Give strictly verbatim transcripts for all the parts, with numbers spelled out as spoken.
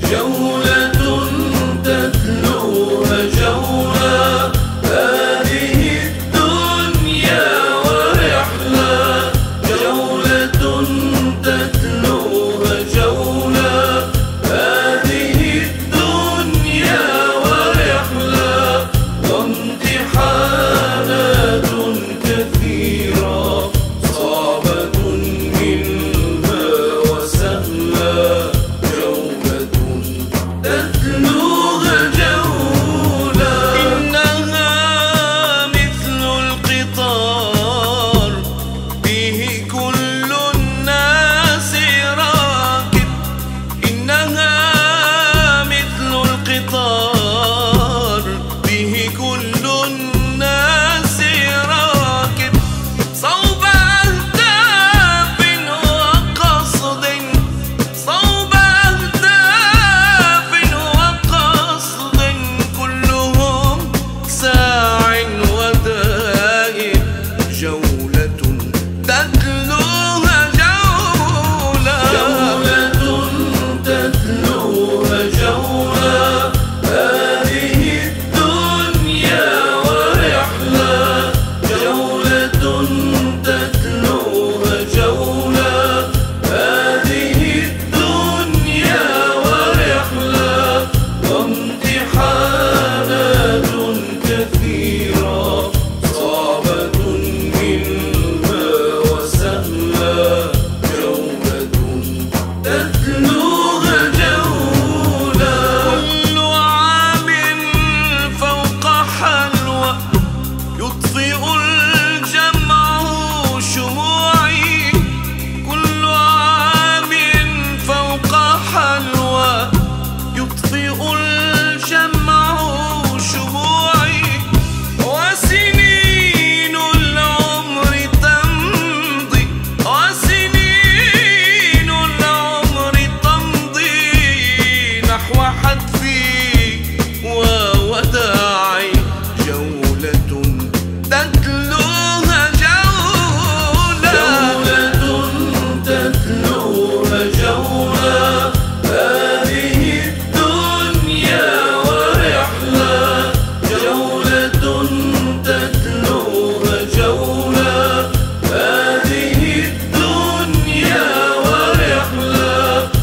جولة تتلوها جولة، هذه الدنيا ورحلة. جولة تتلوها جولة، هذه الدنيا ورحلة. وامتحانات كثيرة صعبة منها وسهلة. جولة تتلوها جولة، إنها مثل القطار به كل الناس راكب. إنها مثل القطار به كل الناس راكب. صوب أهداف وقصد، صوب أهداف وقصد، كلهم ساع ودائب. جولة تتلوها جولة، جولة تتلوها جولة، هذه الدنيا ورحلة. جولة تتلوها جولة، هذه الدنيا ورحلة. وامتحانات كثيرة صعبة منها وسهلة. جولة تتلوها جولة، كل عام فوق حلوى يطفئ الجمع شموعي. كل عام فوق حلوى يطفئ الجمع شموعي. وسنين العمر تمضي، وسنين العمر تمضي نحو حتفي ووداعي. جولة تتلوها جولة، جولة تتلوها جولة، هذه الدنيا ورحلة. جولة تتلوها جولة، هذه الدنيا ورحلة.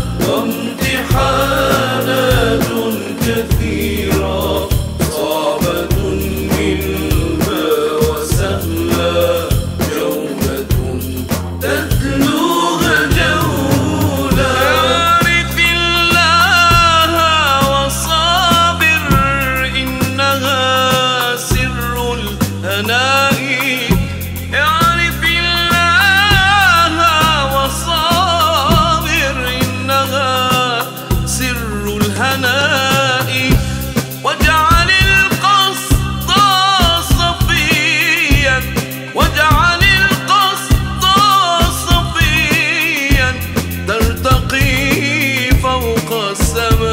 وامتحانات كثيرة صعبة منها وسهلة. جولة تتلوها جولة، اعرف الله وصابر، إنها سر الهناء. اعرف الله وصابر، إنها سر الهناء. واجعل القصد صفيا، واجعل القصد صفيا، ترتقي فوق السماء.